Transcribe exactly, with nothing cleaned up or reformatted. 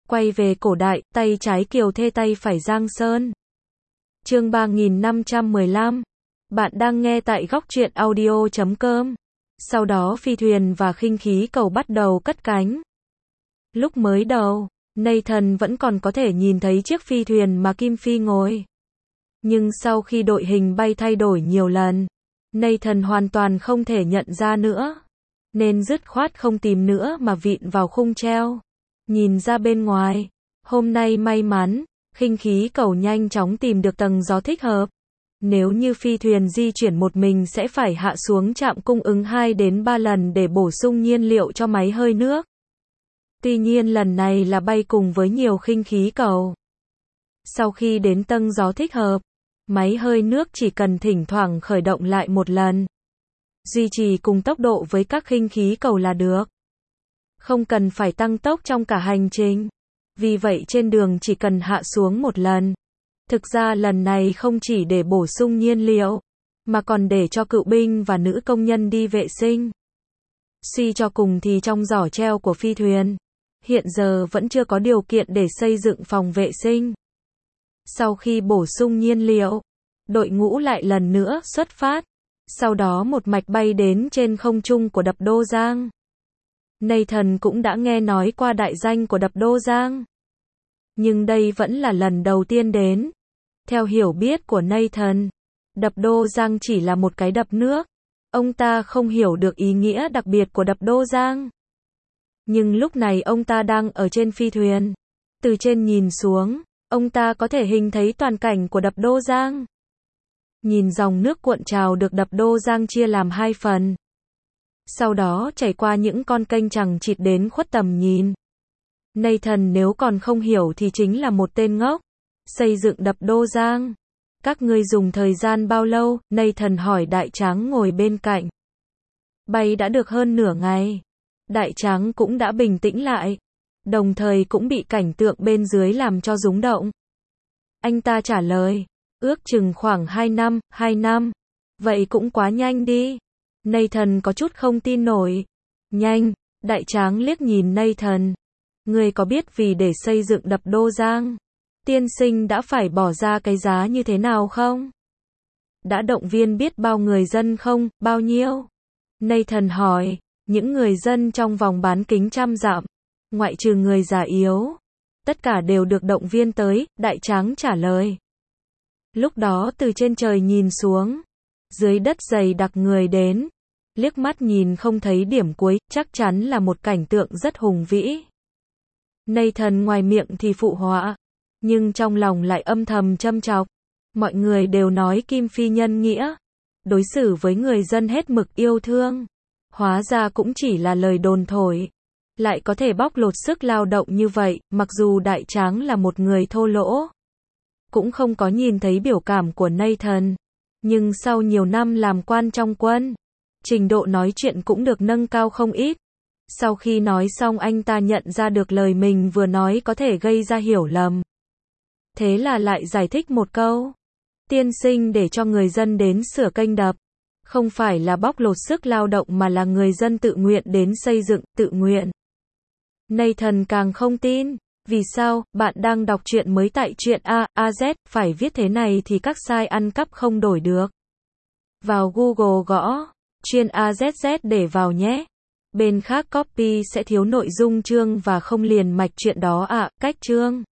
Quay về cổ đại, tay trái Kiều Thê tay phải Giang Sơn. Chương ba nghìn năm trăm mười lăm. Bạn đang nghe tại góc truyện audio chấm com. Sau đó phi thuyền và khinh khí cầu bắt đầu cất cánh. Lúc mới đầu, Nathan vẫn còn có thể nhìn thấy chiếc phi thuyền mà Kim Phi ngồi. Nhưng sau khi đội hình bay thay đổi nhiều lần, Nathan hoàn toàn không thể nhận ra nữa. Nên dứt khoát không tìm nữa mà vịn vào khung treo. Nhìn ra bên ngoài, hôm nay may mắn, khinh khí cầu nhanh chóng tìm được tầng gió thích hợp. Nếu như phi thuyền di chuyển một mình sẽ phải hạ xuống trạm cung ứng hai đến ba lần để bổ sung nhiên liệu cho máy hơi nước. Tuy nhiên lần này là bay cùng với nhiều khinh khí cầu. Sau khi đến tầng gió thích hợp, máy hơi nước chỉ cần thỉnh thoảng khởi động lại một lần. Duy trì cùng tốc độ với các khinh khí cầu là được. Không cần phải tăng tốc trong cả hành trình. Vì vậy trên đường chỉ cần hạ xuống một lần. Thực ra lần này không chỉ để bổ sung nhiên liệu, mà còn để cho cựu binh và nữ công nhân đi vệ sinh. Suy cho cùng thì trong giỏ treo của phi thuyền, hiện giờ vẫn chưa có điều kiện để xây dựng phòng vệ sinh. Sau khi bổ sung nhiên liệu, đội ngũ lại lần nữa xuất phát. Sau đó một mạch bay đến trên không trung của đập Đô Giang. Nathan cũng đã nghe nói qua đại danh của đập Đô Giang. Nhưng đây vẫn là lần đầu tiên đến. Theo hiểu biết của Nathan, đập Đô Giang chỉ là một cái đập nước. Ông ta không hiểu được ý nghĩa đặc biệt của đập Đô Giang. Nhưng lúc này ông ta đang ở trên phi thuyền. Từ trên nhìn xuống, ông ta có thể hình thấy toàn cảnh của đập Đô Giang. Nhìn dòng nước cuộn trào được đập Đô Giang chia làm hai phần. Sau đó chảy qua những con kênh chằng chịt đến khuất tầm nhìn. Nathan nếu còn không hiểu thì chính là một tên ngốc. Xây dựng đập Đô Giang. Các ngươi dùng thời gian bao lâu? Nathan hỏi Đại Tráng ngồi bên cạnh. Bay đã được hơn nửa ngày. Đại Tráng cũng đã bình tĩnh lại. Đồng thời cũng bị cảnh tượng bên dưới làm cho rúng động. Anh ta trả lời. Ước chừng khoảng hai năm, hai năm. Vậy cũng quá nhanh đi. Nathan có chút không tin nổi. Nhanh, Đại Tráng liếc nhìn Nathan. Ngươi có biết vì để xây dựng đập Đô Giang, tiên sinh đã phải bỏ ra cái giá như thế nào không? Đã động viên biết bao người dân không? Bao nhiêu? Nathan hỏi. Những người dân trong vòng bán kính trăm dặm, ngoại trừ người già yếu, tất cả đều được động viên tới, Đại Tráng trả lời. Lúc đó từ trên trời nhìn xuống, dưới đất dày đặc người đến, liếc mắt nhìn không thấy điểm cuối, chắc chắn là một cảnh tượng rất hùng vĩ. Nathan ngoài miệng thì phụ họa, nhưng trong lòng lại âm thầm châm chọc. Mọi người đều nói Kim Phi nhân nghĩa, đối xử với người dân hết mực yêu thương. Hóa ra cũng chỉ là lời đồn thổi. Lại có thể bóc lột sức lao động như vậy, mặc dù Đại Tráng là một người thô lỗ. Cũng không có nhìn thấy biểu cảm của Nathan. Nhưng sau nhiều năm làm quan trong quân, trình độ nói chuyện cũng được nâng cao không ít. Sau khi nói xong anh ta nhận ra được lời mình vừa nói có thể gây ra hiểu lầm. Thế là lại giải thích một câu. Tiên sinh để cho người dân đến sửa kênh đập. Không phải là bóc lột sức lao động mà là người dân tự nguyện đến xây dựng, tự nguyện. Nathan càng không tin. Vì sao? Bạn đang đọc truyện mới tại truyện A, A Z, phải viết thế này thì các site ăn cắp không đổi được. Vào Google gõ truyện A Z Z để vào nhé. Bên khác copy sẽ thiếu nội dung chương và không liền mạch truyện đó ạ, à, cách chương.